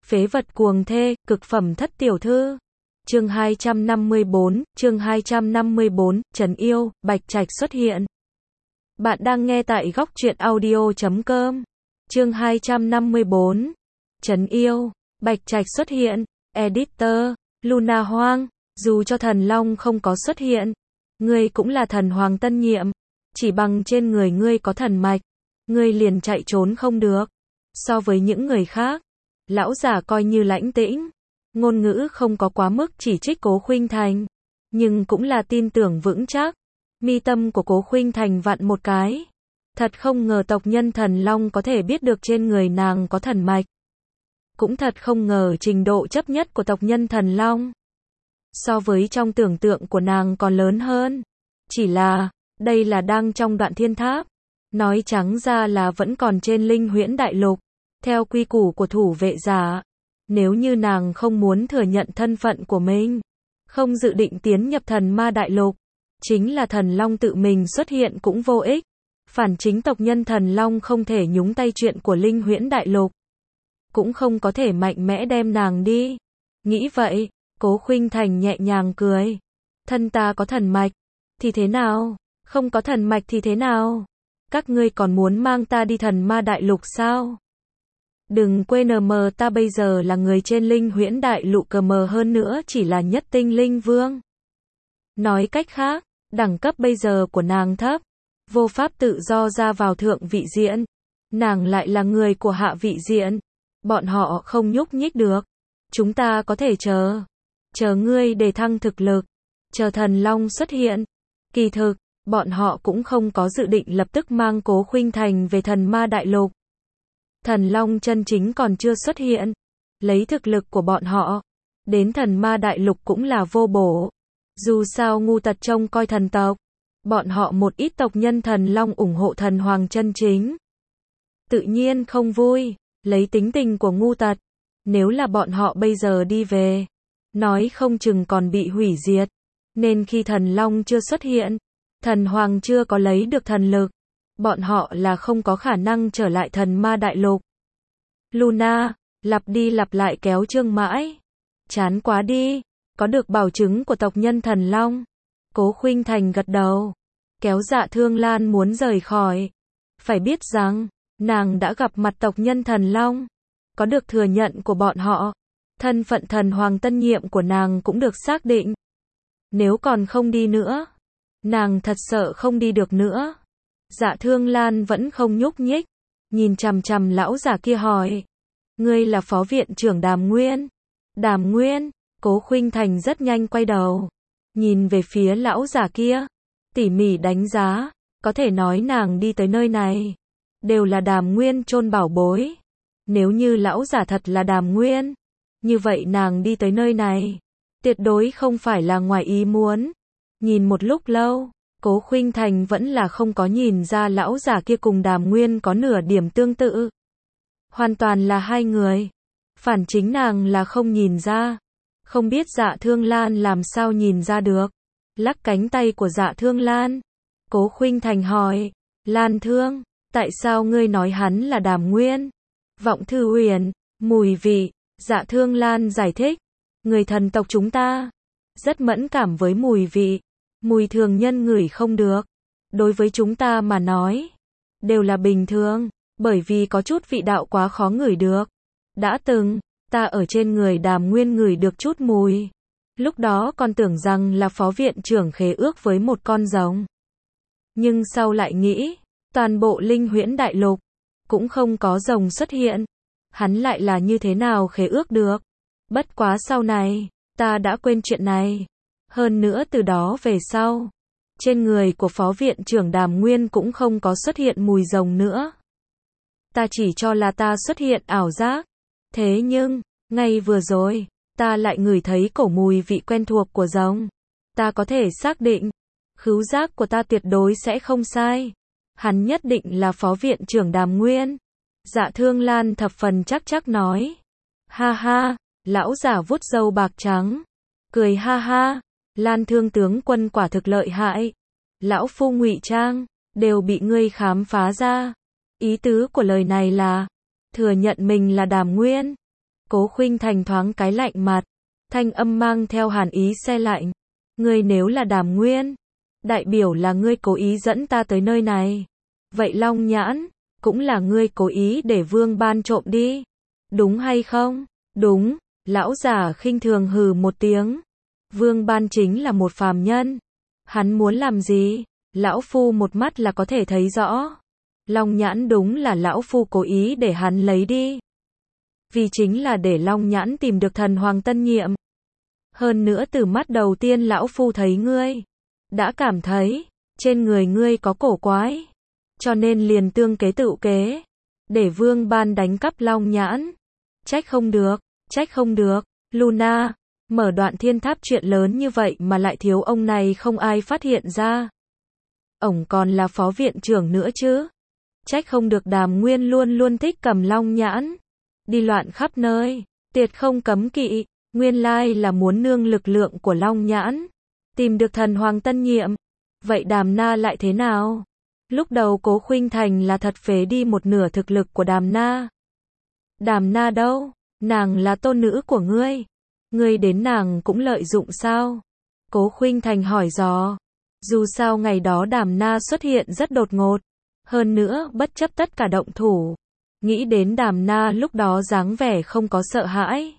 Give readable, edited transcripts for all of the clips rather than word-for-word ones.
Phế vật cuồng thê, cực phẩm thất tiểu thư. Chương 254, Trấn yêu, Bạch Trạch xuất hiện. Bạn đang nghe tại góc truyện audio.com. Chương 254, Trấn yêu, Bạch Trạch xuất hiện. Editor, Luna Hoang, dù cho thần long không có xuất hiện, ngươi cũng là thần hoàng tân nhiệm, chỉ bằng trên người ngươi có thần mạch, ngươi liền chạy trốn không được. So với những người khác, lão giả coi như lãnh tĩnh, ngôn ngữ không có quá mức chỉ trích Cố Khuynh Thành, nhưng cũng là tin tưởng vững chắc. Mi tâm của Cố Khuynh Thành vặn một cái, thật không ngờ tộc nhân thần long có thể biết được trên người nàng có thần mạch. Cũng thật không ngờ trình độ chấp nhất của tộc nhân thần long so với trong tưởng tượng của nàng còn lớn hơn. Chỉ là, đây là đang trong Đoạn Thiên Tháp, nói trắng ra là vẫn còn trên Linh Huyễn Đại Lục. Theo quy củ của thủ vệ giả, nếu như nàng không muốn thừa nhận thân phận của mình, không dự định tiến nhập Thần Ma Đại Lục, chính là thần long tự mình xuất hiện cũng vô ích. Phản chính tộc nhân thần long không thể nhúng tay chuyện của Linh Huyễn Đại Lục, cũng không có thể mạnh mẽ đem nàng đi. Nghĩ vậy, Cố Khuynh Thành nhẹ nhàng cười. Thân ta có thần mạch, thì thế nào? Không có thần mạch thì thế nào? Các ngươi còn muốn mang ta đi Thần Ma Đại Lục sao? Đừng quên ta bây giờ là người trên Linh Huyễn Đại Lục, hơn nữa chỉ là nhất tinh linh vương. Nói cách khác, đẳng cấp bây giờ của nàng thấp, vô pháp tự do ra vào thượng vị diện. Nàng lại là người của hạ vị diện, bọn họ không nhúc nhích được. Chúng ta có thể chờ ngươi để thăng thực lực, chờ thần long xuất hiện. Kỳ thực, bọn họ cũng không có dự định lập tức mang Cố Khuynh Thành về Thần Ma Đại Lục. Thần long chân chính còn chưa xuất hiện, lấy thực lực của bọn họ, đến Thần Ma Đại Lục cũng là vô bổ. Dù sao ngu tật trông coi thần tộc, bọn họ một ít tộc nhân thần long ủng hộ thần hoàng chân chính, tự nhiên không vui. Lấy tính tình của ngu tật, nếu là bọn họ bây giờ đi về, nói không chừng còn bị hủy diệt. Nên khi thần long chưa xuất hiện, thần hoàng chưa có lấy được thần lực, bọn họ là không có khả năng trở lại Thần Ma Đại Lục. Luna, lặp đi lặp lại kéo chương mãi, chán quá đi. Có được bảo chứng của tộc nhân thần long, Cố Khuynh Thành gật đầu, kéo Dạ Thương Lan muốn rời khỏi. Phải biết rằng, nàng đã gặp mặt tộc nhân thần long, có được thừa nhận của bọn họ, thân phận thần hoàng tân nhiệm của nàng cũng được xác định. Nếu còn không đi nữa, nàng thật sợ không đi được nữa. Dạ Thương Lan vẫn không nhúc nhích, nhìn chằm chằm lão giả kia hỏi, ngươi là phó viện trưởng Đàm Nguyên? Đàm Nguyên? Cố Khuynh Thành rất nhanh quay đầu, nhìn về phía lão giả kia, tỉ mỉ đánh giá, có thể nói nàng đi tới nơi này, đều là Đàm Nguyên chôn bảo bối. Nếu như lão giả thật là Đàm Nguyên, như vậy nàng đi tới nơi này, tuyệt đối không phải là ngoài ý muốn. Nhìn một lúc lâu, Cố Khuynh Thành vẫn là không có nhìn ra lão giả kia cùng Đàm Nguyên có nửa điểm tương tự. Hoàn toàn là hai người. Phản chính nàng là không nhìn ra. Không biết Dạ Thương Lan làm sao nhìn ra được. Lắc cánh tay của Dạ Thương Lan, Cố Khuynh Thành hỏi, Lan Thương, tại sao ngươi nói hắn là Đàm Nguyên? Vọng Thư Huyền, mùi vị. Dạ Thương Lan giải thích, người thần tộc chúng ta rất mẫn cảm với mùi vị, mùi thường nhân ngửi không được. Đối với chúng ta mà nói, đều là bình thường, bởi vì có chút vị đạo quá khó ngửi được. Đã từng, ta ở trên người Đàm Nguyên ngửi được chút mùi. Lúc đó còn tưởng rằng là phó viện trưởng khế ước với một con rồng. Nhưng sau lại nghĩ, toàn bộ Linh Huyễn Đại Lục cũng không có rồng xuất hiện. Hắn lại là như thế nào khế ước được? Bất quá sau này, ta đã quên chuyện này. Hơn nữa từ đó về sau, trên người của phó viện trưởng Đàm Nguyên cũng không có xuất hiện mùi rồng nữa. Ta chỉ cho là ta xuất hiện ảo giác. Thế nhưng, ngay vừa rồi, ta lại ngửi thấy cổ mùi vị quen thuộc của rồng. Ta có thể xác định, khứu giác của ta tuyệt đối sẽ không sai. Hắn nhất định là phó viện trưởng Đàm Nguyên. Dạ Thương Lan thập phần chắc nói. Ha ha, lão giả vuốt râu bạc trắng, cười ha ha, Lan Thương tướng quân quả thực lợi hại. Lão phu ngụy trang, đều bị ngươi khám phá ra. Ý tứ của lời này là, thừa nhận mình là Đàm Nguyên. Cố Khuynh Thành thoáng cái lạnh mặt, thanh âm mang theo hàn ý se lạnh. Ngươi nếu là Đàm Nguyên, đại biểu là ngươi cố ý dẫn ta tới nơi này. Vậy Long Nhãn, cũng là ngươi cố ý để Vương Ban trộm đi. Đúng hay không? Đúng, lão giả khinh thường hừ một tiếng. Vương Ban chính là một phàm nhân. Hắn muốn làm gì? Lão Phu một mắt là có thể thấy rõ. Long Nhãn đúng là lão Phu cố ý để hắn lấy đi. Vì chính là để Long Nhãn tìm được thần hoàng tân nhiệm. Hơn nữa từ mắt đầu tiên lão Phu thấy ngươi, đã cảm thấy, trên người ngươi có cổ quái. Cho nên liền tương kế tự kế, để Vương Ban đánh cắp Long Nhãn. Trách không được, Luna, mở Đoạn Thiên Tháp chuyện lớn như vậy mà lại thiếu ông này không ai phát hiện ra. Ổng còn là phó viện trưởng nữa chứ. Trách không được Đàm Nguyên luôn luôn thích cầm Long Nhãn, đi loạn khắp nơi, tiệt không cấm kỵ, nguyên lai là muốn nương lực lượng của Long Nhãn, tìm được thần hoàng tân nhiệm. Vậy Đàm Na lại thế nào? Lúc đầu Cố Khuynh Thành là thật phế đi một nửa thực lực của Đàm Na. Đàm Na đâu? Nàng là tôn nữ của ngươi. Ngươi đến nàng cũng lợi dụng sao? Cố Khuynh Thành hỏi dò. Dù sao ngày đó Đàm Na xuất hiện rất đột ngột. Hơn nữa, bất chấp tất cả động thủ. Nghĩ đến Đàm Na lúc đó dáng vẻ không có sợ hãi.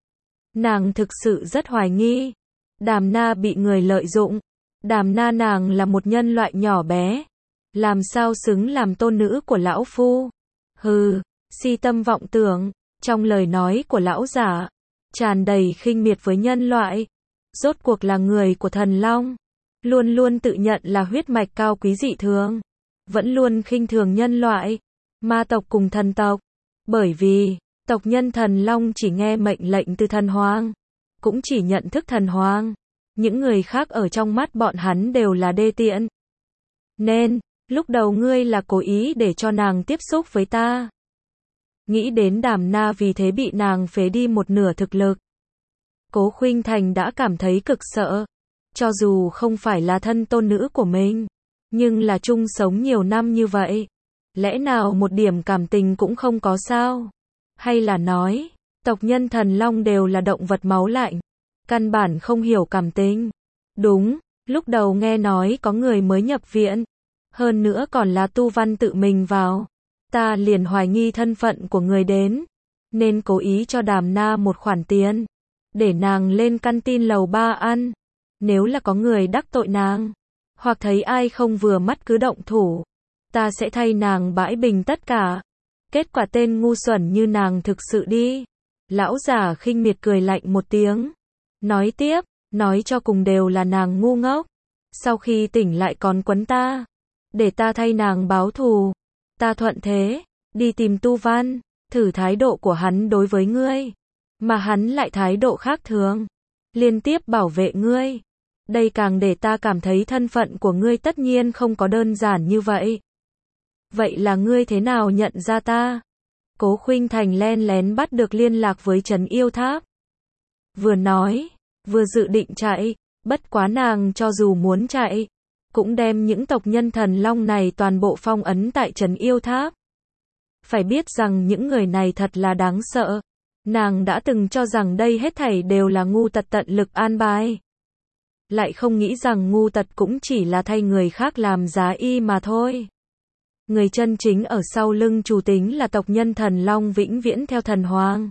Nàng thực sự rất hoài nghi. Đàm Na bị người lợi dụng. Đàm Na nàng là một nhân loại nhỏ bé. Làm sao xứng làm tôn nữ của lão phu? Hừ, si tâm vọng tưởng. Trong lời nói của lão giả, tràn đầy khinh miệt với nhân loại. Rốt cuộc là người của thần long. Luôn luôn tự nhận là huyết mạch cao quý dị thường. Vẫn luôn khinh thường nhân loại, ma tộc cùng thần tộc. Bởi vì, tộc nhân thần long chỉ nghe mệnh lệnh từ thần hoàng, cũng chỉ nhận thức thần hoàng. Những người khác ở trong mắt bọn hắn đều là đê tiện. Nên, lúc đầu ngươi là cố ý để cho nàng tiếp xúc với ta. Nghĩ đến Đàm Na vì thế bị nàng phế đi một nửa thực lực. Cố Khuynh Thành đã cảm thấy cực sợ. Cho dù không phải là thân tôn nữ của mình, nhưng là chung sống nhiều năm như vậy. Lẽ nào một điểm cảm tình cũng không có sao? Hay là nói, tộc nhân thần long đều là động vật máu lạnh, căn bản không hiểu cảm tình? Đúng, lúc đầu nghe nói có người mới nhập viện, hơn nữa còn là Tu Văn tự mình vào. Ta liền hoài nghi thân phận của người đến, nên cố ý cho Đàm Na một khoản tiền, để nàng lên căn tin lầu 3 ăn. Nếu là có người đắc tội nàng, hoặc thấy ai không vừa mắt cứ động thủ, ta sẽ thay nàng bãi bình tất cả. Kết quả tên ngu xuẩn như nàng thực sự đi. Lão già khinh miệt cười lạnh một tiếng. Nói tiếp, nói cho cùng đều là nàng ngu ngốc. Sau khi tỉnh lại còn quấn ta, để ta thay nàng báo thù. Ta thuận thế, đi tìm Tu Văn, thử thái độ của hắn đối với ngươi. Mà hắn lại thái độ khác thường, liên tiếp bảo vệ ngươi. Đây càng để ta cảm thấy thân phận của ngươi tất nhiên không có đơn giản như vậy. Vậy là ngươi thế nào nhận ra ta? Cố Khuynh Thành len lén bắt được liên lạc với Trấn Yêu Tháp. Vừa nói, vừa dự định chạy, bất quá nàng cho dù muốn chạy, cũng đem những tộc nhân thần long này toàn bộ phong ấn tại Trấn Yêu Tháp. Phải biết rằng những người này thật là đáng sợ. Nàng đã từng cho rằng đây hết thảy đều là ngu tật tận lực an bài. Lại không nghĩ rằng ngu tật cũng chỉ là thay người khác làm giá y mà thôi. Người chân chính ở sau lưng chủ tính là tộc nhân thần long vĩnh viễn theo thần hoàng.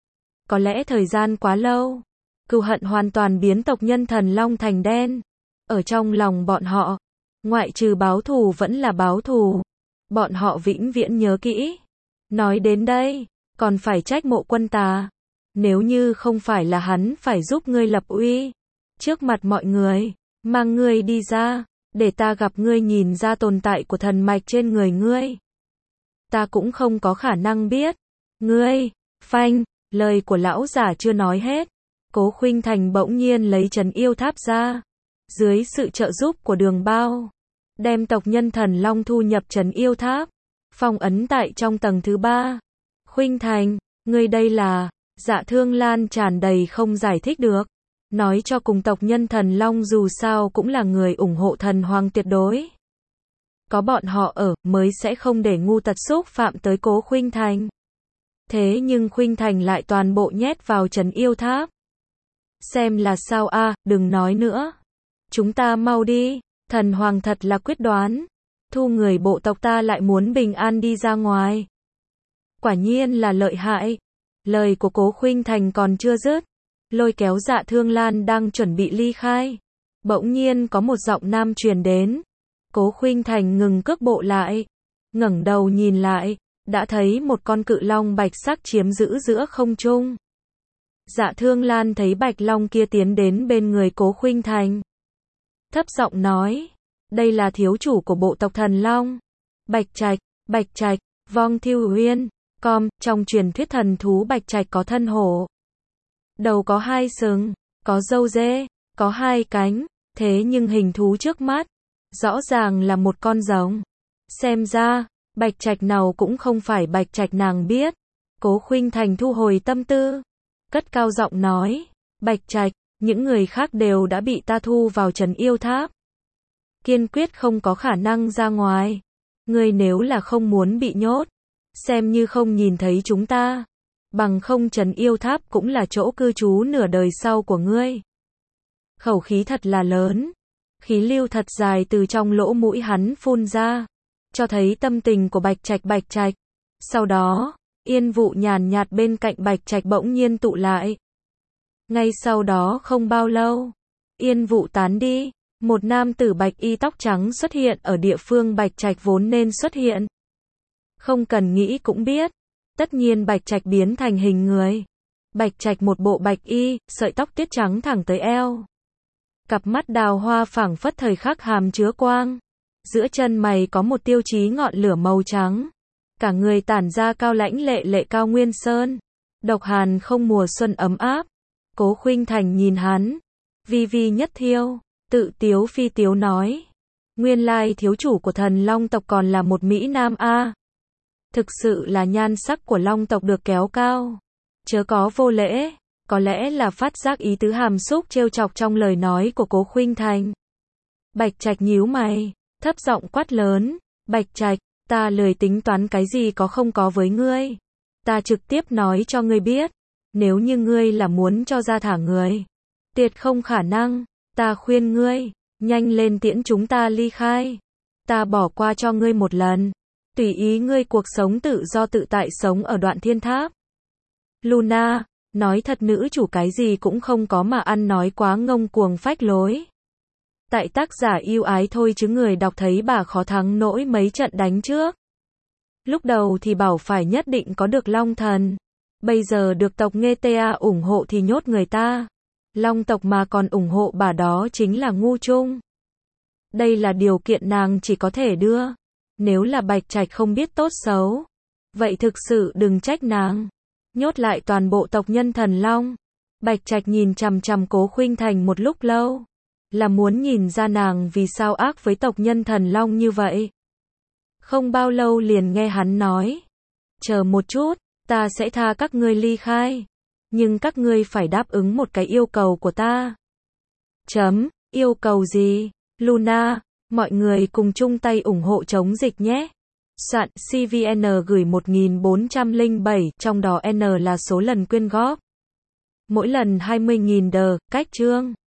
Có lẽ thời gian quá lâu, cừu hận hoàn toàn biến tộc nhân thần long thành đen. Ở trong lòng bọn họ, ngoại trừ báo thù vẫn là báo thù. Bọn họ vĩnh viễn nhớ kỹ. Nói đến đây, còn phải trách Mộ Quân Tà. Nếu như không phải là hắn phải giúp ngươi lập uy, trước mặt mọi người, mang ngươi đi ra, để ta gặp ngươi nhìn ra tồn tại của thần mạch trên người ngươi. Ta cũng không có khả năng biết. Ngươi, phanh, lời của lão giả chưa nói hết. Cố Khuynh Thành bỗng nhiên lấy Trấn Yêu Tháp ra. Dưới sự trợ giúp của Đường Bao, đem tộc nhân thần long thu nhập Trấn Yêu Tháp, phong ấn tại trong tầng thứ 3. Khuynh Thành, ngươi đây là... Dạ Thương Lan tràn đầy không giải thích được. Nói cho cùng tộc nhân thần long dù sao cũng là người ủng hộ thần hoàng tuyệt đối. Có bọn họ ở, mới sẽ không để ngu tật xúc phạm tới Cố Khuynh Thành. Thế nhưng khuynh thành lại toàn bộ nhét vào Trấn Yêu Tháp. Xem là sao a, đừng nói nữa. Chúng ta mau đi, thần hoàng thật là quyết đoán. Thu người bộ tộc ta lại muốn bình an đi ra ngoài. Quả nhiên là lợi hại. Lời của Cố Khuynh Thành còn chưa dứt, lôi kéo Dạ Thương Lan đang chuẩn bị ly khai. Bỗng nhiên có một giọng nam truyền đến. Cố Khuynh Thành ngừng cước bộ lại, ngẩng đầu nhìn lại, đã thấy một con cự long bạch sắc chiếm giữ giữa không trung. Dạ Thương Lan thấy bạch long kia tiến đến bên người Cố Khuynh Thành. Thấp giọng nói, đây là thiếu chủ của bộ tộc thần long. Bạch Trạch, Vong Thiêu Huyên, trong truyền thuyết thần thú Bạch Trạch có thân hổ. Đầu có 2 sừng, có râu dê, có 2 cánh, thế nhưng hình thú trước mắt, rõ ràng là một con rồng. Xem ra, Bạch Trạch nào cũng không phải Bạch Trạch nàng biết. Cố Khuynh Thành thu hồi tâm tư, cất cao giọng nói, Bạch Trạch, những người khác đều đã bị ta thu vào Trấn Yêu Tháp. Kiên quyết không có khả năng ra ngoài. Ngươi nếu là không muốn bị nhốt, xem như không nhìn thấy chúng ta. Bằng không Trấn Yêu Tháp cũng là chỗ cư trú nửa đời sau của ngươi. Khẩu khí thật là lớn. Khí lưu thật dài từ trong lỗ mũi hắn phun ra, cho thấy tâm tình của Bạch Trạch. Sau đó, yên vụ nhàn nhạt bên cạnh Bạch Trạch bỗng nhiên tụ lại. Ngay sau đó không bao lâu, yên vụ tán đi, một nam tử bạch y tóc trắng xuất hiện ở địa phương Bạch Trạch vốn nên xuất hiện. Không cần nghĩ cũng biết, tất nhiên Bạch Trạch biến thành hình người. Bạch Trạch một bộ bạch y, sợi tóc tiết trắng thẳng tới eo. Cặp mắt đào hoa phảng phất thời khắc hàm chứa quang. Giữa chân mày có một tiêu chí ngọn lửa màu trắng. Cả người tản ra cao lãnh lệ cao nguyên sơn. Độc hàn không mùa xuân ấm áp. Cố Khuynh Thành nhìn hắn. Vi nhất thiêu, tự tiếu phi tiếu nói. Nguyên lai thiếu chủ của thần long tộc còn là một Mỹ Nam a. Thực sự là nhan sắc của long tộc được kéo cao. Chớ có vô lễ. Có lẽ là phát giác ý tứ hàm xúc trêu chọc trong lời nói của Cố Khuynh Thành. Bạch Trạch nhíu mày, thấp giọng quát lớn, Bạch Trạch, ta lười tính toán cái gì có không có với ngươi. Ta trực tiếp nói cho ngươi biết, nếu như ngươi là muốn cho ra thả người, tuyệt không khả năng, ta khuyên ngươi, nhanh lên tiễn chúng ta ly khai. Ta bỏ qua cho ngươi một lần, tùy ý ngươi cuộc sống tự do tự tại sống ở Đoạn Thiên Tháp. Luna, nói thật nữ chủ cái gì cũng không có mà ăn nói quá ngông cuồng phách lối. Tại tác giả yêu ái thôi chứ người đọc thấy bà khó thắng nổi mấy trận đánh trước. Lúc đầu thì bảo phải nhất định có được Long Thần. Bây giờ được tộc Nghê Ta ủng hộ thì nhốt người ta. Long tộc mà còn ủng hộ bà đó chính là ngu trung. Đây là điều kiện nàng chỉ có thể đưa. Nếu là Bạch Trạch không biết tốt xấu, vậy thực sự đừng trách nàng. Nhốt lại toàn bộ tộc nhân thần long. Bạch Trạch nhìn chằm chằm Cố Khuynh Thành một lúc lâu, là muốn nhìn ra nàng vì sao ác với tộc nhân thần long như vậy. Không bao lâu liền nghe hắn nói, chờ một chút, ta sẽ tha các ngươi ly khai, nhưng các ngươi phải đáp ứng một cái yêu cầu của ta. Yêu cầu gì? Luna, mọi người cùng chung tay ủng hộ chống dịch nhé. Soạn CVN gửi 1407, trong đó N là số lần quyên góp. Mỗi lần 20.000 đờ, cách chương.